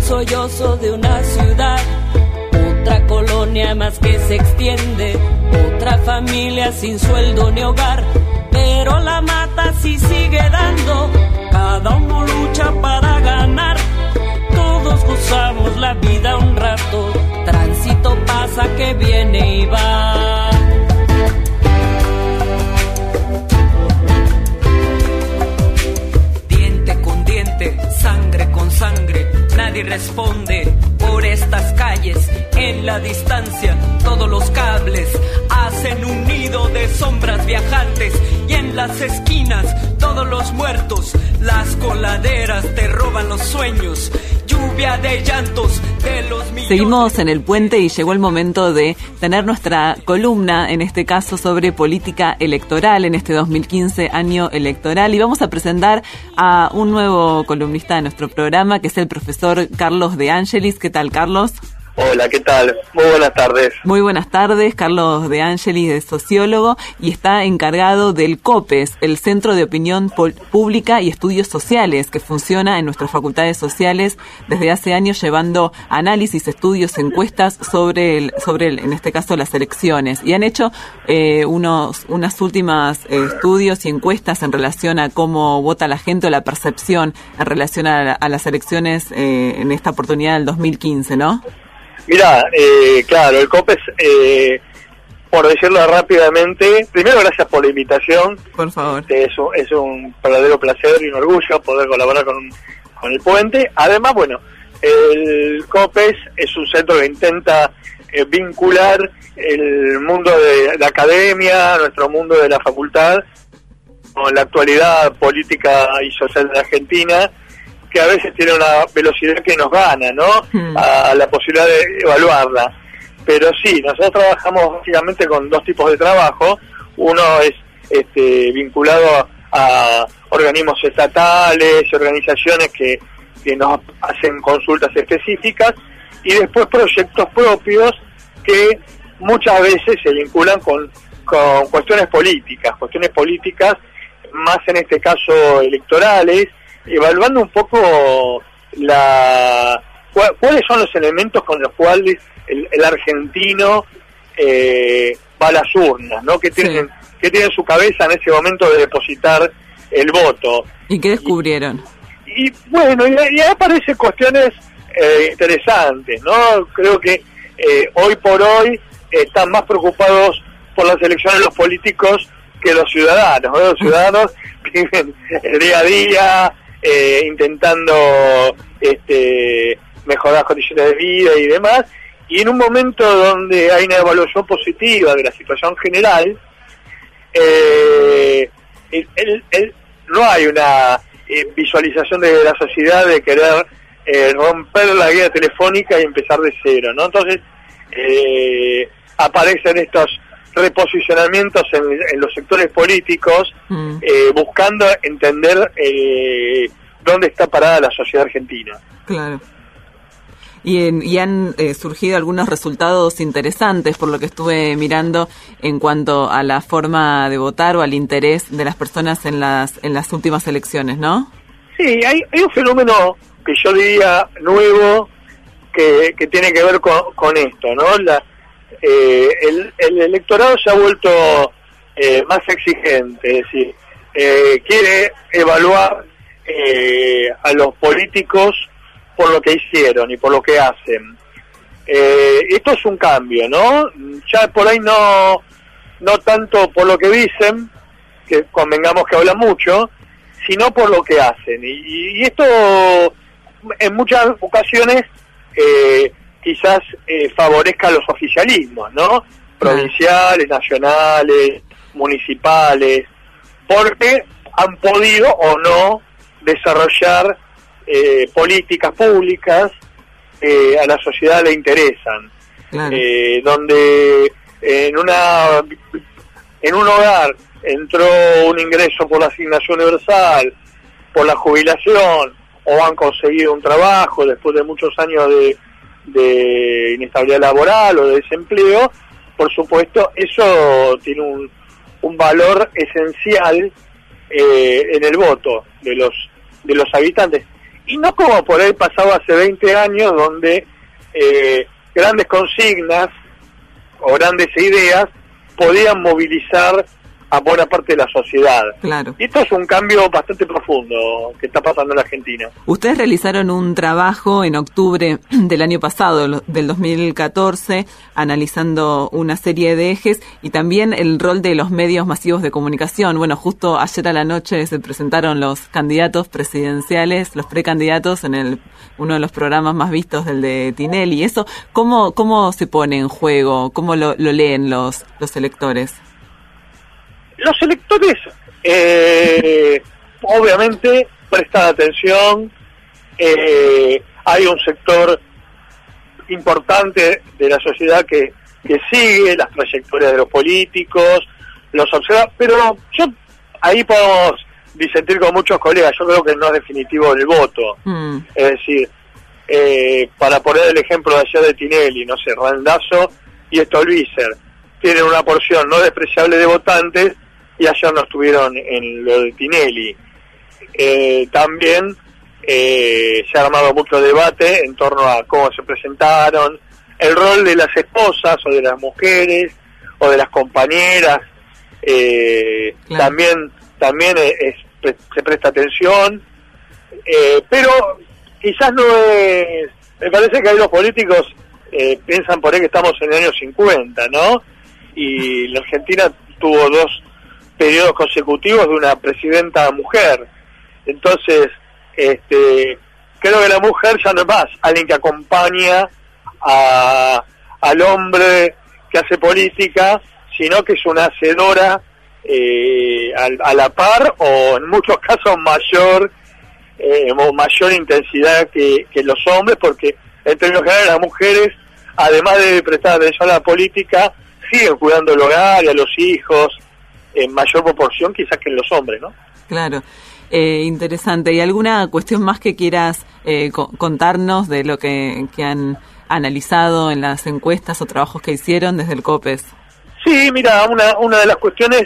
sollozo de una ciudad, otra colonia más que se extiende, otra familia sin sueldo ni hogar, pero la mata sí sigue dando, cada uno lucha para ganar, todos gozamos la vida un rato, tránsito pasa que viene y va. Diente con diente, sangre con sangre, nadie responde por estas calles, en la distancia todos los cables hacen un nido de sombras viajantes y en las esquinas todos los muertos, las coladeras te roban los sueños, lluvia de llantos de los millones. Seguimos en el puente y llegó el momento de tener nuestra columna, en este caso sobre política electoral en este dos mil quince, año electoral, y vamos a presentar a un nuevo columnista de nuestro programa, que es el profesor Carlos De Angelis. ¿Qué tal, Carlos? Hola, ¿qué tal? Muy buenas tardes. Muy buenas tardes. Carlos De Angelis es sociólogo y está encargado del COPES, el Centro de Opinión Pública y Estudios Sociales, que funciona en nuestras facultades sociales desde hace años, llevando análisis, estudios, encuestas sobre, el, sobre el, en este caso, las elecciones. Y han hecho eh, unos unas últimas eh, estudios y encuestas en relación a cómo vota la gente o la percepción en relación a, a las elecciones eh, en esta oportunidad del dos mil quince, ¿no? Mira, eh, claro, el COPES, eh, por decirlo rápidamente, primero gracias por la invitación. Por favor. Es un, es un verdadero placer y un orgullo poder colaborar con, con el puente. Además, bueno, el COPES es un centro que intenta eh, vincular el mundo de la academia, nuestro mundo de la facultad, con la actualidad política y social de la Argentina, que a veces tiene una velocidad que nos gana, ¿no? Hmm. A la posibilidad de evaluarla. Pero sí, nosotros trabajamos básicamente con dos tipos de trabajo. Uno es este, vinculado a organismos estatales y organizaciones que, que nos hacen consultas específicas, y después proyectos propios que muchas veces se vinculan con, con cuestiones políticas, cuestiones políticas más en este caso electorales, evaluando un poco la cu- cuáles son los elementos con los cuales el, el argentino eh, va a las urnas, ¿no? Que tienen, sí. que tiene en su cabeza en ese momento de depositar el voto. ¿Y qué descubrieron? Y, y bueno, y, y ahí aparecen cuestiones eh, interesantes, ¿no? Creo que eh, hoy por hoy eh, están más preocupados por las elecciones los políticos que los ciudadanos, ¿no? Los ciudadanos viven el día a día, Eh, intentando este, mejorar las condiciones de vida y demás, y en un momento donde hay una evaluación positiva de la situación general, eh, el, el, el, no hay una eh, visualización de la sociedad de querer eh, romper la guía telefónica y empezar de cero, ¿no? Entonces eh, aparecen estos reposicionamientos en, en los sectores políticos, mm. eh, buscando entender eh, dónde está parada la sociedad argentina. Claro. Y, en, y han eh, surgido algunos resultados interesantes, por lo que estuve mirando, en cuanto a la forma de votar o al interés de las personas en las en las últimas elecciones, ¿no? Sí, hay, hay un fenómeno que yo diría nuevo que, que tiene que ver con, con esto, ¿no? La Eh, el, el electorado se ha vuelto eh, más exigente, es decir, eh, quiere evaluar eh, a los políticos por lo que hicieron y por lo que hacen. Eh, esto es un cambio, ¿no? Ya por ahí no, no tanto por lo que dicen, que convengamos que hablan mucho, sino por lo que hacen. Y, y esto en muchas ocasiones eh, quizás eh, favorezca a los oficialismos, ¿no? Provinciales, nacionales, municipales, porque han podido o no desarrollar eh, políticas públicas eh, a la sociedad le interesan. Claro. Eh, donde en una en un hogar entró un ingreso por la asignación universal, por la jubilación, o han conseguido un trabajo después de muchos años de, de inestabilidad laboral o de desempleo, por supuesto, eso tiene un, un valor esencial eh, en el voto de los de los habitantes. y no como por ahí pasaba hace veinte años, donde eh, grandes consignas o grandes ideas podían movilizar a buena parte de la sociedad. Claro. Y esto es un cambio bastante profundo que está pasando en la Argentina. Ustedes realizaron un trabajo en octubre del año pasado, del dos mil catorce, analizando una serie de ejes y también el rol de los medios masivos de comunicación. Bueno, justo ayer a la noche se presentaron los candidatos presidenciales, los precandidatos en el uno de los programas más vistos, del de Tinelli. Eso, ¿cómo cómo se pone en juego? ¿Cómo lo, lo leen los los electores? Los electores, eh, obviamente, prestan atención. Eh, hay un sector importante de la sociedad que, que sigue las trayectorias de los políticos, los observa, pero yo ahí podemos disentir con muchos colegas. Yo creo que no es definitivo el voto. Mm. Es decir, eh, para poner el ejemplo de ayer de Tinelli, no sé, Randazzo y Stolbizer tienen una porción no despreciable de votantes, y ayer no estuvieron en lo de Tinelli. Eh, también eh, se ha armado mucho debate en torno a cómo se presentaron, el rol de las esposas o de las mujeres o de las compañeras, eh, claro. también también es, es, se presta atención, eh, pero quizás no es, me parece que ahí los políticos eh, piensan por ahí que estamos en el año cincuenta, ¿no? Y la Argentina tuvo dos periodos consecutivos de una presidenta mujer. Entonces, este, creo que la mujer ya no es más alguien que acompaña a, al hombre que hace política, sino que es una hacedora eh, a, a la par, o en muchos casos mayor eh, mayor intensidad que, que los hombres, porque en términos generales las mujeres, además de prestar atención a la política, siguen cuidando el hogar y a los hijos en mayor proporción quizás que en los hombres, ¿no? Claro. Eh, interesante. ¿Y alguna cuestión más que quieras eh, co- contarnos de lo que, que han analizado en las encuestas o trabajos que hicieron desde el COPES? Sí, mira, una una de las cuestiones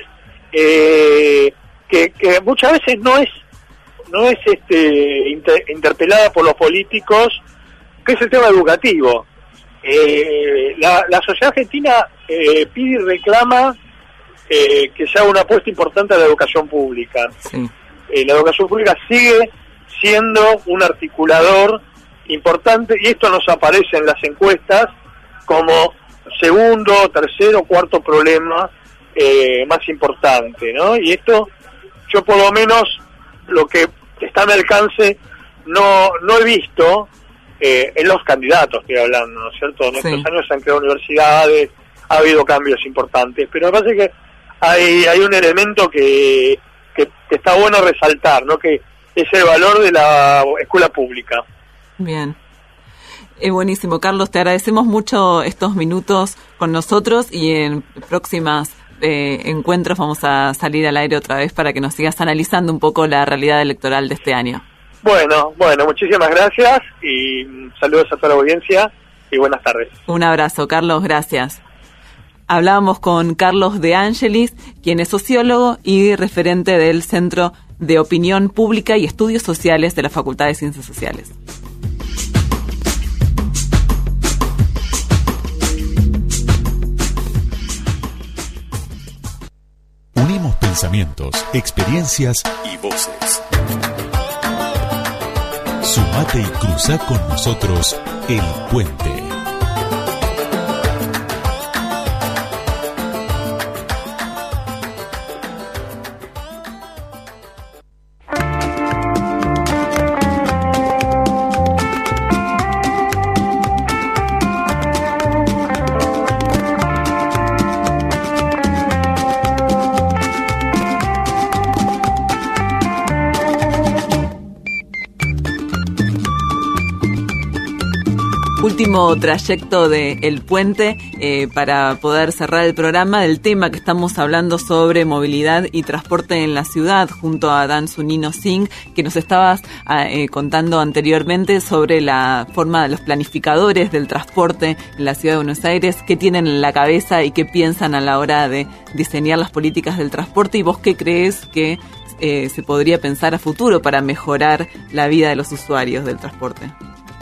eh, que, que muchas veces no es no es este inter, interpelada por los políticos, que es el tema educativo. Eh, la, la sociedad argentina eh, pide y reclama Eh, que se haga una apuesta importante a la educación pública. Sí. Eh, la educación pública sigue siendo un articulador importante, y esto nos aparece en las encuestas como segundo, tercero, cuarto problema eh, más importante, ¿no? Y esto, yo por lo menos, lo que está a mi alcance, no, no he visto eh, en los candidatos, estoy hablando, ¿no es cierto? En estos sí. años se han creado universidades, ha habido cambios importantes, pero me parece que Hay, hay un elemento que, que, que está bueno resaltar, ¿no? Que es el valor de la escuela pública. Bien. Eh, buenísimo, Carlos, te agradecemos mucho estos minutos con nosotros, y en próximas eh, encuentros vamos a salir al aire otra vez para que nos sigas analizando un poco la realidad electoral de este año. Bueno, bueno, muchísimas gracias y saludos a toda la audiencia y buenas tardes. Un abrazo, Carlos, gracias. Hablábamos con Carlos De Angelis, quien es sociólogo y referente del Centro de Opinión Pública y Estudios Sociales de la Facultad de Ciencias Sociales. Unimos pensamientos, experiencias y voces. Sumate y cruza con nosotros el puente. Último trayecto de El Puente eh, para poder cerrar el programa del tema que estamos hablando sobre movilidad y transporte en la ciudad, junto a Dan Zunino Singh, que nos estabas eh, contando anteriormente sobre la forma de los planificadores del transporte en la ciudad de Buenos Aires, qué tienen en la cabeza y qué piensan a la hora de diseñar las políticas del transporte, y vos qué crees que eh, se podría pensar a futuro para mejorar la vida de los usuarios del transporte?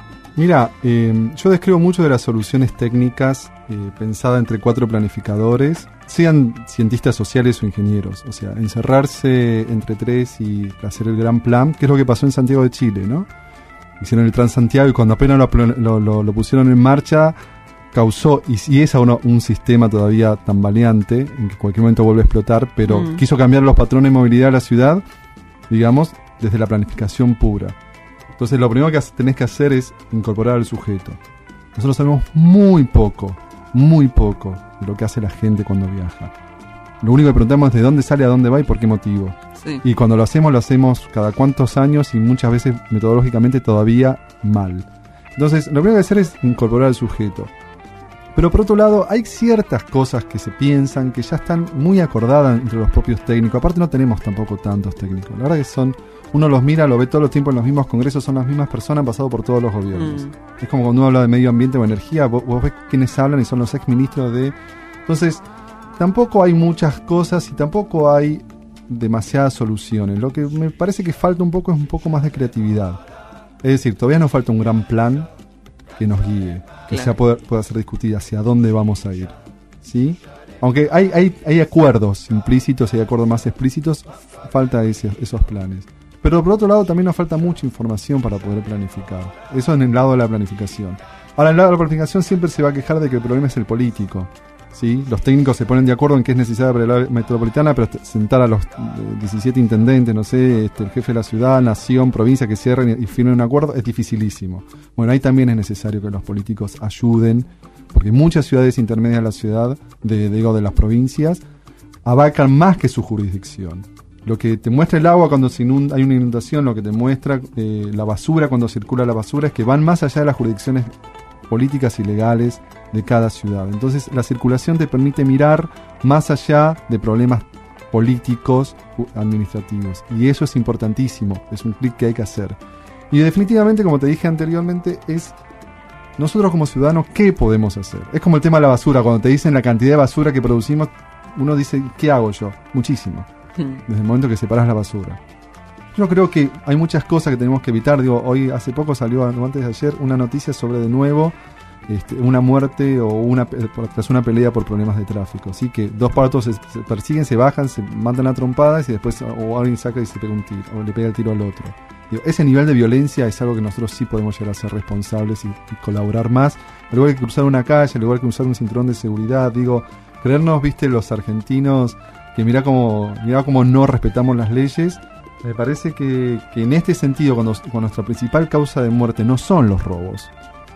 Mira, eh, yo describo mucho de las soluciones técnicas eh, pensadas entre cuatro planificadores, sean cientistas sociales o ingenieros. O sea, encerrarse entre tres y hacer el gran plan, que es lo que pasó en Santiago de Chile, ¿no? Hicieron el Transantiago y cuando apenas lo, lo, lo, lo pusieron en marcha, causó, y, y es aún un sistema todavía tambaleante, en que en cualquier momento vuelve a explotar, pero mm. quiso cambiar los patrones de movilidad de la ciudad, digamos, desde la planificación pura. Entonces lo primero que tenés que hacer es incorporar al sujeto. Nosotros sabemos muy poco, muy poco de lo que hace la gente cuando viaja. Lo único que preguntamos es de dónde sale, a dónde va y por qué motivo. Sí. Y cuando lo hacemos, lo hacemos cada cuántos años y muchas veces metodológicamente todavía mal. Entonces, lo primero que hacer es incorporar al sujeto. Pero por otro lado, hay ciertas cosas que se piensan que ya están muy acordadas entre los propios técnicos. Aparte no tenemos tampoco tantos técnicos. La verdad que son, uno los mira, lo ve todos los tiempos en los mismos congresos, son las mismas personas, han pasado por todos los gobiernos. Mm. Es como cuando uno habla de medio ambiente o energía, vos, vos ves quiénes hablan y son los exministros de... Entonces, tampoco hay muchas cosas y tampoco hay demasiadas soluciones. Lo que me parece que falta un poco es un poco más de creatividad. Es decir, todavía nos falta un gran plan que nos guíe, que claro. sea pueda, pueda ser discutida hacia dónde vamos a ir, ¿sí? Aunque hay, hay, hay acuerdos implícitos y hay acuerdos más explícitos, falta ese, esos planes. Pero por otro lado también nos falta mucha información para poder planificar. Eso en el lado de la planificación. Ahora, en el lado de la planificación siempre se va a quejar de que el problema es el político, ¿sí? Los técnicos se ponen de acuerdo en que es necesaria para la metropolitana, pero sentar a los diecisiete intendentes, no sé, este, el jefe de la ciudad, nación, provincia, que cierren y, y firmen un acuerdo, es dificilísimo. Bueno, ahí también es necesario que los políticos ayuden, porque muchas ciudades intermedias de la ciudad, de, digo, de las provincias, abarcan más que su jurisdicción. Lo que te muestra el agua cuando se inunda, hay una inundación, lo que te muestra eh, la basura cuando circula la basura, es que van más allá de las jurisdicciones políticas y legales de cada ciudad. Entonces la circulación te permite mirar más allá de problemas políticos, administrativos, y eso es importantísimo, es un clic que hay que hacer. Y definitivamente, como te dije anteriormente, es nosotros como ciudadanos, ¿qué podemos hacer? Es como el tema de la basura, cuando te dicen la cantidad de basura que producimos, uno dice, ¿qué hago yo? Muchísimo, desde el momento que separas la basura. Yo creo que hay muchas cosas que tenemos que evitar. Digo, hoy hace poco salió, antes de ayer, una noticia sobre de nuevo este, una muerte o una tras una pelea por problemas de tráfico. Así que dos autos se, se persiguen, se bajan, se matan a trompadas y después o alguien saca y se pega un tiro o le pega el tiro al otro. Digo, ese nivel de violencia es algo que nosotros sí podemos llegar a ser responsables y, y colaborar más. Al igual que cruzar una calle, al igual que usar un cinturón de seguridad. Digo, creernos, viste, los argentinos que mira cómo mira cómo no respetamos las leyes. Me parece que, que en este sentido, cuando, cuando nuestra principal causa de muerte no son los robos,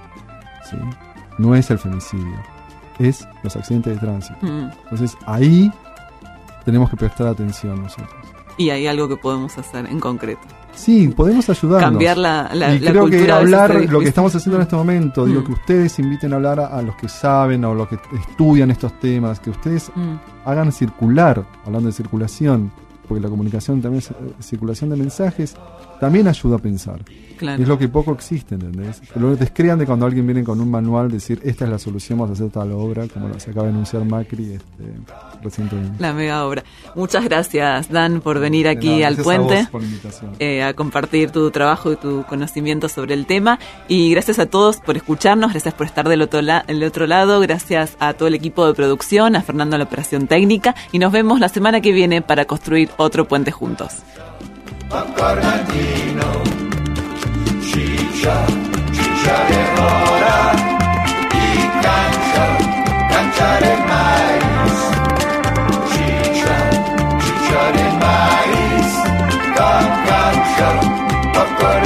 ¿sí? No es el femicidio, es los accidentes de tránsito. Mm. Entonces ahí tenemos que prestar atención nosotros. Y hay algo que podemos hacer en concreto. Sí, podemos ayudarnos. Cambiar la, la, y la creo cultura. Que hablar lo que estamos haciendo en este momento, mm. digo, que ustedes inviten a hablar a, a los que saben o los que estudian estos temas, que ustedes mm. hagan circular, hablando de circulación, porque la comunicación también es circulación de mensajes, también ayuda a pensar. Claro. Es lo que poco existe, ¿entendés? Pero descrean de cuando alguien viene con un manual, decir, esta es la solución, vamos a hacer tal obra, como se acaba de anunciar Macri este, recientemente. La mega obra. Muchas gracias, Dan, por venir aquí nada, al Puente, a, vos por la invitación. Eh, a compartir tu trabajo y tu conocimiento sobre el tema. Y gracias a todos por escucharnos, gracias por estar del otro, la- del otro lado, gracias a todo el equipo de producción, a Fernando en la operación técnica, y nos vemos la semana que viene para construir otro puente juntos. Ciccia, ciccia de mora y cancha, cancha de maíz. Ciccia, ciccia de maíz, con cancha, popcorn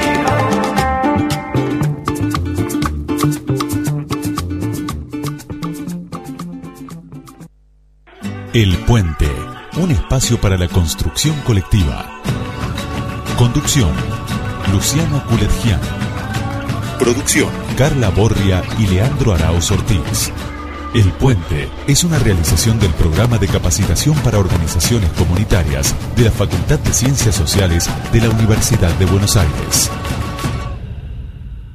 andino. El Puente, un espacio para la construcción colectiva. Conducción: Luciano Culetgian. Producción: Carla Borria y Leandro Arauz Ortiz. El Puente es una realización del Programa de Capacitación para Organizaciones Comunitarias de la Facultad de Ciencias Sociales de la Universidad de Buenos Aires.